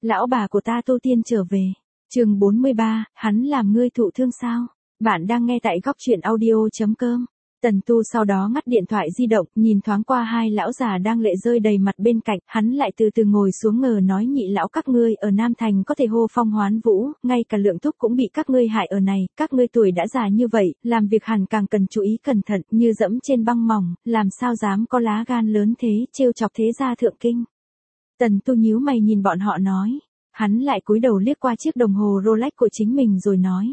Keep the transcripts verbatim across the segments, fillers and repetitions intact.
Lão bà của ta tu tiên trở về. Chương bốn mươi ba, hắn làm ngươi thụ thương sao? Bạn đang nghe tại góc truyện audio.com. Tần Tu sau đó ngắt điện thoại di động, nhìn thoáng qua hai lão già đang lệ rơi đầy mặt bên cạnh, hắn lại từ từ ngồi xuống ngờ nói nhị lão các ngươi ở Nam Thành có thể hô phong hoán vũ, ngay cả Lượng Thúc cũng bị các ngươi hại ở này, các ngươi tuổi đã già như vậy, làm việc hẳn càng cần chú ý cẩn thận, như dẫm trên băng mỏng, làm sao dám có lá gan lớn thế, trêu chọc thế gia thượng kinh. Tần Tu nhíu mày nhìn bọn họ nói, hắn lại cúi đầu liếc qua chiếc đồng hồ Rolex của chính mình rồi nói.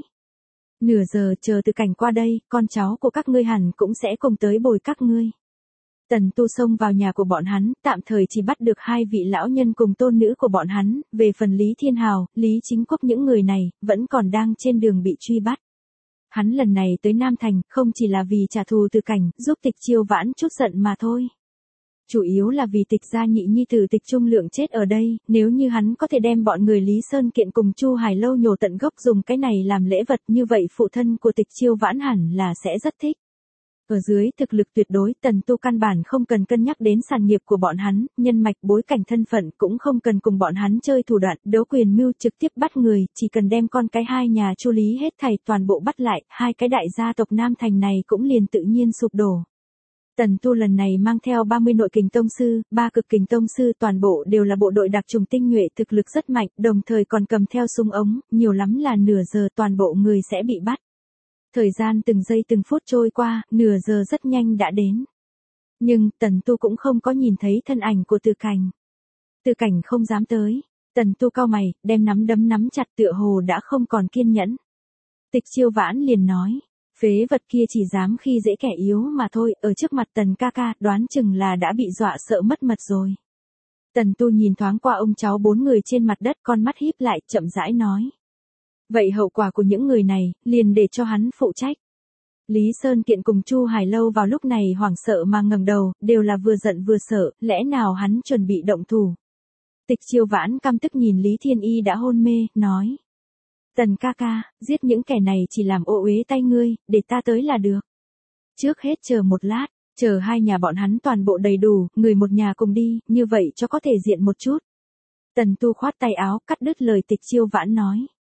Nửa giờ chờ Từ Cảnh qua đây, con cháu của các ngươi hẳn cũng sẽ cùng tới bồi các ngươi. Tần Tu xông vào nhà của bọn hắn, tạm thời chỉ bắt được hai vị lão nhân cùng tôn nữ của bọn hắn, về phần Lý Thiên Hào, Lý Chính Quốc những người này, vẫn còn đang trên đường bị truy bắt. Hắn lần này tới Nam Thành, không chỉ là vì trả thù Từ Cảnh, giúp Tịch Chiêu Vãn chút giận mà thôi. Chủ yếu là vì Tịch gia nhị nhi tử Tịch Trung Lượng chết ở đây, nếu như hắn có thể đem bọn người Lý Sơn Kiện cùng Chu Hải Lâu nhổ tận gốc dùng cái này làm lễ vật, như vậy phụ thân của Tịch Chiêu Vãn hẳn là sẽ rất thích. Ở dưới thực lực tuyệt đối, Tần Tu căn bản không cần cân nhắc đến sản nghiệp của bọn hắn, nhân mạch bối cảnh thân phận cũng không cần cùng bọn hắn chơi thủ đoạn, đấu quyền mưu trực tiếp bắt người, chỉ cần đem con cái hai nhà Chu Lý hết thảy toàn bộ bắt lại, hai cái đại gia tộc Nam Thành này cũng liền tự nhiên sụp đổ. Tần Tu lần này mang theo ba mươi nội kình tông sư, ba cực kình tông sư, toàn bộ đều là bộ đội đặc trùng tinh nhuệ, thực lực rất mạnh, đồng thời còn cầm theo súng ống, nhiều lắm là nửa giờ toàn bộ người sẽ bị bắt. Thời gian từng giây từng phút trôi qua, nửa giờ rất nhanh đã đến. Nhưng Tần Tu cũng không có nhìn thấy thân ảnh của Từ Cảnh. Từ Cảnh không dám tới. Tần Tu cau mày, đem nắm đấm nắm chặt tựa hồ đã không còn kiên nhẫn. Tịch Chiêu Vãn liền nói. Phế vật kia chỉ dám khi dễ kẻ yếu mà thôi, ở trước mặt Tần ca ca, đoán chừng là đã bị dọa sợ mất mật rồi. Tần Tu nhìn thoáng qua ông cháu bốn người trên mặt đất, con mắt híp lại, chậm rãi nói. Vậy hậu quả của những người này, liền để cho hắn phụ trách. Lý Sơn Kiện cùng Chu Hải Lâu vào lúc này hoảng sợ mà ngẩng đầu, đều là vừa giận vừa sợ, lẽ nào hắn chuẩn bị động thủ. Tịch Chiêu Vãn căm tức nhìn Lý Thiên Y đã hôn mê, nói. Tần ca ca, giết những kẻ này chỉ làm ô uế tay ngươi, để ta tới là được. Trước hết chờ một lát, chờ hai nhà bọn hắn toàn bộ đầy đủ, người một nhà cùng đi, như vậy cho có thể diện một chút. Tần Tu khoát tay áo, cắt đứt lời Tịch Chiêu Vãn nói.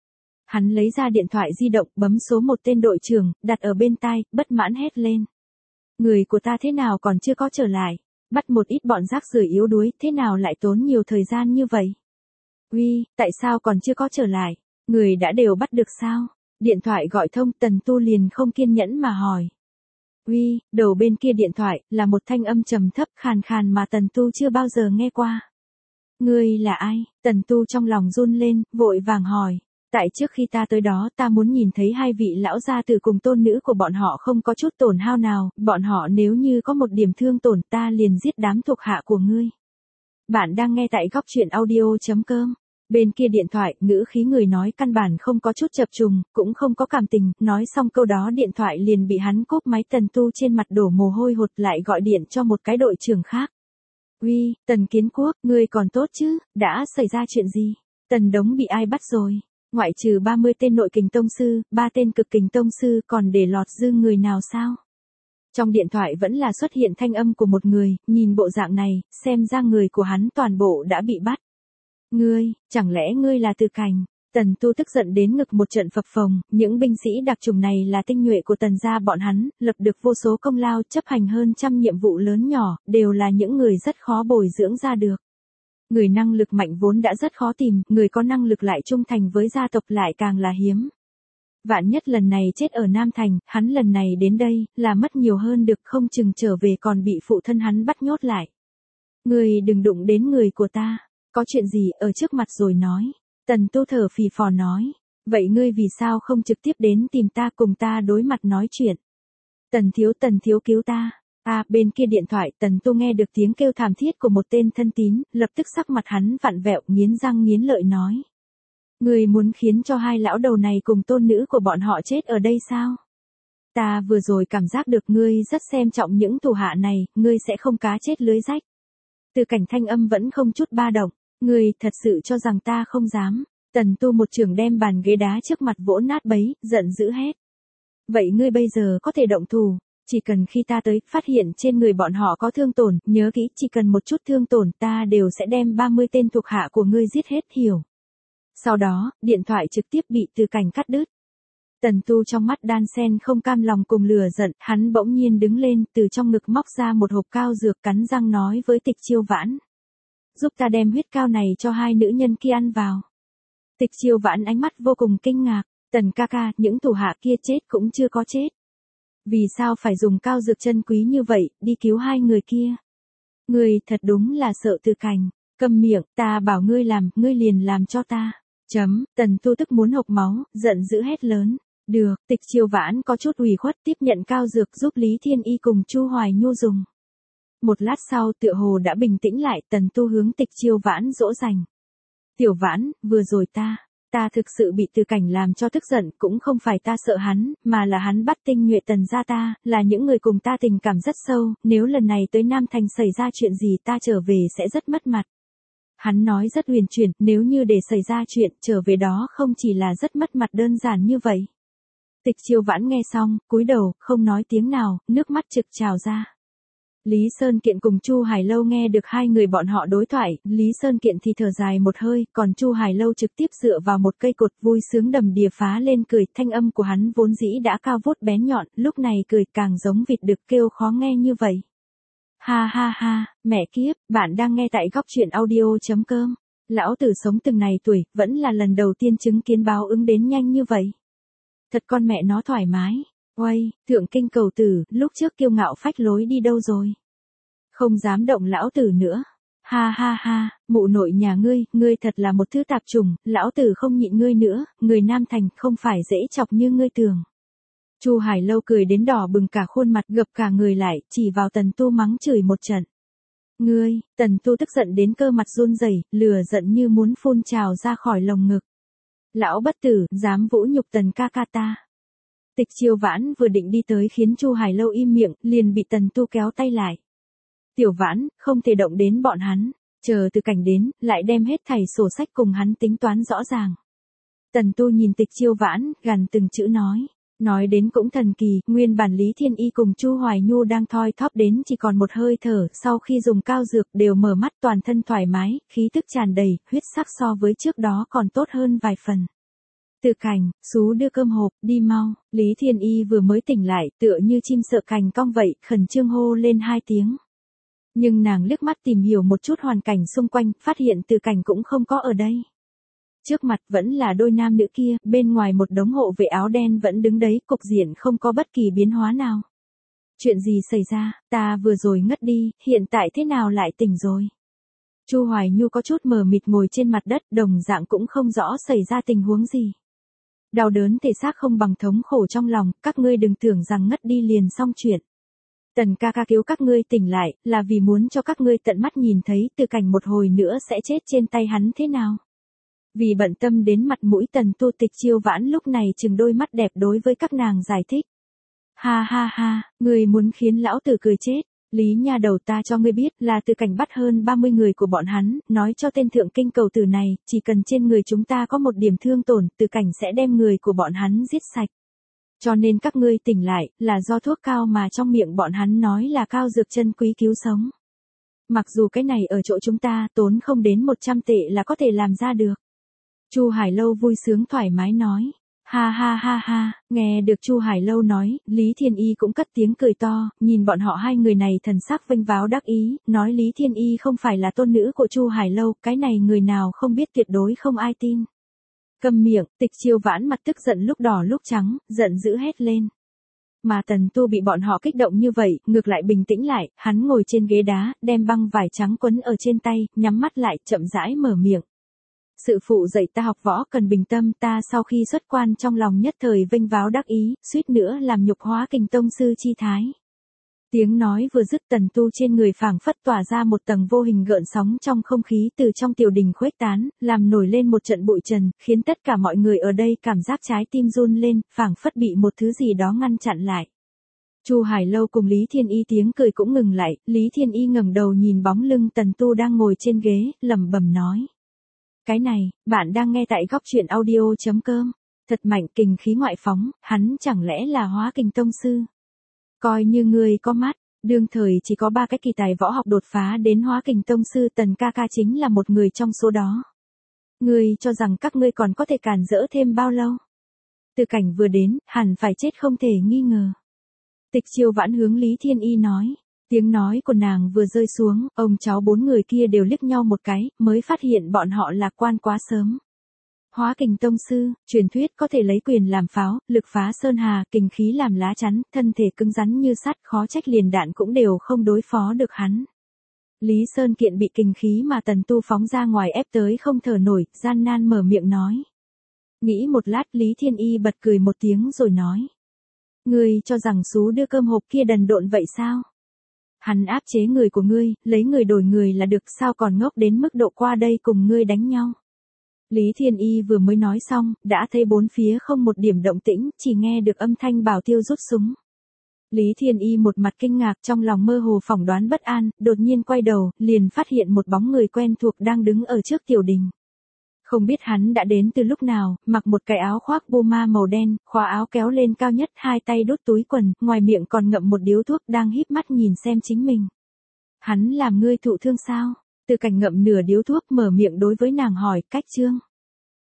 Hắn lấy ra điện thoại di động, bấm số một tên đội trưởng, đặt ở bên tai, bất mãn hét lên. Người của ta thế nào còn chưa có trở lại, bắt một ít bọn rác rưởi yếu đuối, thế nào lại tốn nhiều thời gian như vậy? Uy, tại sao còn chưa có trở lại? Người đã đều bắt được sao? Điện thoại gọi thông, Tần Tu liền không kiên nhẫn mà hỏi. Uy, đầu bên kia điện thoại, là một thanh âm trầm thấp khàn khàn mà Tần Tu chưa bao giờ nghe qua. Ngươi là ai? Tần Tu trong lòng run lên, vội vàng hỏi. Tại trước khi ta tới đó, ta muốn nhìn thấy hai vị lão gia tử cùng tôn nữ của bọn họ không có chút tổn hao nào, bọn họ nếu như có một điểm thương tổn ta liền giết đám thuộc hạ của ngươi. Bạn đang nghe tại góc truyện audio.com. Bên kia điện thoại, ngữ khí người nói căn bản không có chút chập trùng, cũng không có cảm tình, nói xong câu đó điện thoại liền bị hắn cúp máy. Tần Tu trên mặt đổ mồ hôi hột, lại gọi điện cho một cái đội trưởng khác. Uy, Tần Kiến Quốc, ngươi còn tốt chứ, đã xảy ra chuyện gì? Tần Đống bị ai bắt rồi? Ngoại trừ ba mươi tên nội kình tông sư, ba tên cực kình tông sư, còn để lọt dư người nào sao? Trong điện thoại vẫn là xuất hiện thanh âm của một người, nhìn bộ dạng này, xem ra người của hắn toàn bộ đã bị bắt. Ngươi, chẳng lẽ ngươi là Từ Cảnh? Tần Tu tức giận đến ngực một trận phập phồng, những binh sĩ đặc chủng này là tinh nhuệ của Tần gia bọn hắn, lập được vô số công lao, chấp hành hơn trăm nhiệm vụ lớn nhỏ, đều là những người rất khó bồi dưỡng ra được. Người năng lực mạnh vốn đã rất khó tìm, người có năng lực lại trung thành với gia tộc lại càng là hiếm. Vạn nhất lần này chết ở Nam Thành, hắn lần này đến đây, là mất nhiều hơn được, không chừng trở về còn bị phụ thân hắn bắt nhốt lại. Ngươi đừng đụng đến người của ta, có chuyện gì ở trước mặt rồi nói. Tần Tu thở phì phò nói, vậy ngươi vì sao không trực tiếp đến tìm ta cùng ta đối mặt nói chuyện. Tần thiếu tần thiếu cứu ta. À, bên kia điện thoại, Tần Tu nghe được tiếng kêu thảm thiết của một tên thân tín, lập tức sắc mặt hắn vặn vẹo, nghiến răng nghiến lợi nói. Ngươi muốn khiến cho hai lão đầu này cùng tôn nữ của bọn họ chết ở đây sao? Ta vừa rồi cảm giác được ngươi rất xem trọng những thủ hạ này, ngươi sẽ không cá chết lưới rách. Từ Cảnh thanh âm vẫn không chút ba động, ngươi thật sự cho rằng ta không dám. Tần Tu một chưởng đem bàn ghế đá trước mặt vỗ nát bấy, giận dữ hét. Vậy ngươi bây giờ có thể động thủ. Chỉ cần khi ta tới, phát hiện trên người bọn họ có thương tổn, nhớ kỹ, chỉ cần một chút thương tổn ta đều sẽ đem ba mươi tên thuộc hạ của ngươi giết hết, hiểu. Sau đó, điện thoại trực tiếp bị Từ Cảnh cắt đứt. Tần Tu trong mắt đan sen không cam lòng cùng lửa giận, hắn bỗng nhiên đứng lên, từ trong ngực móc ra một hộp cao dược, cắn răng nói với Tịch Chiêu Vãn. Giúp ta đem huyết cao này cho hai nữ nhân kia ăn vào. Tịch Chiêu Vãn ánh mắt vô cùng kinh ngạc, Tần ca ca, những thủ hạ kia chết cũng chưa có chết. Vì sao phải dùng cao dược chân quý như vậy, đi cứu hai người kia? Ngươi thật đúng là sợ Từ Cảnh, câm miệng, ta bảo ngươi làm, ngươi liền làm cho ta. Chấm, Tần Tu tức muốn hộc máu, giận dữ hét lớn. Được, Tịch Chiêu Vãn có chút ủy khuất tiếp nhận cao dược giúp Lý Thiên Y cùng Chu Hoài Nhu dùng. Một lát sau tựa hồ đã bình tĩnh lại, Tần Tu hướng Tịch Chiêu Vãn dỗ dành. Tiểu Vãn, vừa rồi ta, ta thực sự bị Từ Cảnh làm cho tức giận, cũng không phải ta sợ hắn, mà là hắn bắt tinh nhuệ Tần gia ta, là những người cùng ta tình cảm rất sâu, nếu lần này tới Nam Thành xảy ra chuyện gì ta trở về sẽ rất mất mặt. Hắn nói rất huyền chuyển, nếu như để xảy ra chuyện, trở về đó không chỉ là rất mất mặt đơn giản như vậy. Tịch Chiêu Vãn nghe xong, cúi đầu, không nói tiếng nào, nước mắt trực trào ra. Lý Sơn Kiện cùng Chu Hải Lâu nghe được hai người bọn họ đối thoại, Lý Sơn Kiện thì thở dài một hơi, còn Chu Hải Lâu trực tiếp dựa vào một cây cột vui sướng đầm đìa phá lên cười, thanh âm của hắn vốn dĩ đã cao vút bén nhọn, lúc này cười càng giống vịt đực kêu khó nghe như vậy. Ha ha ha, mẹ kiếp, bạn đang nghe tại góc truyện audio.com. Lão tử sống từng này tuổi, vẫn là lần đầu tiên chứng kiến báo ứng đến nhanh như vậy. Thật con mẹ nó thoải mái. Oây, thượng kinh cầu tử, lúc trước kiêu ngạo phách lối đi đâu rồi? Không dám động lão tử nữa. Ha ha ha, mụ nội nhà ngươi, ngươi thật là một thứ tạp trùng, lão tử không nhịn ngươi nữa, người Nam Thành không phải dễ chọc như ngươi tưởng. Chu Hải Lâu cười đến đỏ bừng cả khuôn mặt, gập cả người lại, chỉ vào Tần Tu mắng chửi một trận. Ngươi, Tần Tu tức giận đến cơ mặt run rẩy, lửa giận như muốn phun trào ra khỏi lồng ngực. Lão bất tử, dám vũ nhục Tần ca ca ta. Tịch Chiêu Vãn vừa định đi tới khiến Chu Hải Lâu im miệng, liền bị Tần Tu kéo tay lại. Tiểu Vãn, không thể động đến bọn hắn, chờ Từ Cảnh đến, lại đem hết thảy sổ sách cùng hắn tính toán rõ ràng. Tần Tu nhìn Tịch Chiêu Vãn, gằn từng chữ nói. Nói đến cũng thần kỳ, nguyên bản Lý Thiên Y cùng Chu Hoài Nhu đang thoi thóp đến chỉ còn một hơi thở, sau khi dùng cao dược đều mở mắt toàn thân thoải mái, khí tức tràn đầy, huyết sắc so với trước đó còn tốt hơn vài phần. Từ Cảnh, xú đưa cơm hộp, đi mau, Lý Thiên Y vừa mới tỉnh lại, tựa như chim sợ cành cong vậy, khẩn trương hô lên hai tiếng. Nhưng nàng liếc mắt tìm hiểu một chút hoàn cảnh xung quanh, phát hiện Từ Cảnh cũng không có ở đây. Trước mặt vẫn là đôi nam nữ kia, bên ngoài một đống hộ vệ áo đen vẫn đứng đấy, cục diện không có bất kỳ biến hóa nào. Chuyện gì xảy ra, ta vừa rồi ngất đi, hiện tại thế nào lại tỉnh rồi? Chu Hoài Nhu có chút mờ mịt ngồi trên mặt đất, đồng dạng cũng không rõ xảy ra tình huống gì. Đau đớn thể xác không bằng thống khổ trong lòng, các ngươi đừng tưởng rằng ngất đi liền xong chuyện. Tần ca ca cứu các ngươi tỉnh lại, là vì muốn cho các ngươi tận mắt nhìn thấy Từ Cảnh một hồi nữa sẽ chết trên tay hắn thế nào. Vì bận tâm đến mặt mũi Tần Tu, Tịch Chiêu Vãn lúc này chừng đôi mắt đẹp đối với các nàng giải thích. Ha ha ha, ngươi muốn khiến lão tử cười chết. Lý nha đầu, ta cho ngươi biết là Từ Cảnh bắt hơn ba mươi người của bọn hắn, nói cho tên thượng kinh cầu tử này, chỉ cần trên người chúng ta có một điểm thương tổn, Từ Cảnh sẽ đem người của bọn hắn giết sạch. Cho nên các ngươi tỉnh lại, là do thuốc cao mà trong miệng bọn hắn nói là cao dược chân quý cứu sống. Mặc dù cái này ở chỗ chúng ta tốn không đến một trăm tệ là có thể làm ra được. Chu Hải Lâu vui sướng thoải mái nói. Ha ha ha ha, nghe được Chu Hải Lâu nói, Lý Thiên Y cũng cất tiếng cười to, nhìn bọn họ hai người này thần sắc vênh váo đắc ý, nói Lý Thiên Y không phải là tôn nữ của Chu Hải Lâu, cái này người nào không biết tuyệt đối không ai tin. Câm miệng, Tịch Chiêu Vãn mặt tức giận lúc đỏ lúc trắng, giận dữ hét lên. Mà Tần Tu bị bọn họ kích động như vậy, ngược lại bình tĩnh lại, hắn ngồi trên ghế đá, đem băng vải trắng quấn ở trên tay, nhắm mắt lại, chậm rãi mở miệng. Sự phụ dạy ta học võ cần bình tâm, ta sau khi xuất quan trong lòng nhất thời vênh váo đắc ý, suýt nữa làm nhục hóa Kình tông sư chi thái. Tiếng nói vừa dứt, Tần Tu trên người phảng phất tỏa ra một tầng vô hình gợn sóng trong không khí từ trong tiểu đình khuếch tán, làm nổi lên một trận bụi trần, khiến tất cả mọi người ở đây cảm giác trái tim run lên, phảng phất bị một thứ gì đó ngăn chặn lại. Chu Hải Lâu cùng Lý Thiên Y tiếng cười cũng ngừng lại, Lý Thiên Y ngẩng đầu nhìn bóng lưng Tần Tu đang ngồi trên ghế, lẩm bẩm nói. Cái này, bạn đang nghe tại góc truyện audio.com. Thật mạnh, kình khí ngoại phóng, hắn chẳng lẽ là hóa Kình tông sư? Coi như ngươi có mắt, đương thời chỉ có ba cái kỳ tài võ học đột phá đến Hóa Kình Tông sư, Tần ca ca chính là một người trong số đó. Ngươi cho rằng các ngươi còn có thể cản rỡ thêm bao lâu? Từ Cảnh vừa đến, hẳn phải chết không thể nghi ngờ. Tịch Chiêu Vãn hướng Lý Thiên Y nói. Tiếng nói của nàng vừa rơi xuống, ông cháu bốn người kia đều liếc nhau một cái, mới phát hiện bọn họ lạc quan quá sớm. Hóa Kình Tông sư, truyền thuyết có thể lấy quyền làm pháo, lực phá sơn hà, kình khí làm lá chắn, thân thể cứng rắn như sắt, khó trách liền đạn cũng đều không đối phó được hắn. Lý Sơn Kiện bị kình khí mà Tần Tu phóng ra ngoài ép tới không thở nổi, gian nan mở miệng nói. Nghĩ một lát, Lý Thiên Y bật cười một tiếng rồi nói. Ngươi cho rằng sú đưa cơm hộp kia đần độn vậy sao? Hắn áp chế người của ngươi, lấy người đổi người là được, sao còn ngốc đến mức độ qua đây cùng ngươi đánh nhau? Lý Thiên Y vừa mới nói xong, đã thấy bốn phía không một điểm động tĩnh, chỉ nghe được âm thanh Bảo Tiêu rút súng. Lý Thiên Y một mặt kinh ngạc, trong lòng mơ hồ phỏng đoán bất an, đột nhiên quay đầu, liền phát hiện một bóng người quen thuộc đang đứng ở trước tiểu đình. Không biết hắn đã đến từ lúc nào, mặc một cái áo khoác Puma màu đen, khóa áo kéo lên cao nhất, hai tay đút túi quần, ngoài miệng còn ngậm một điếu thuốc, đang híp mắt nhìn xem chính mình. Hắn làm ngươi thụ thương sao? Từ Cảnh ngậm nửa điếu thuốc, mở miệng đối với nàng hỏi, Cách Trương.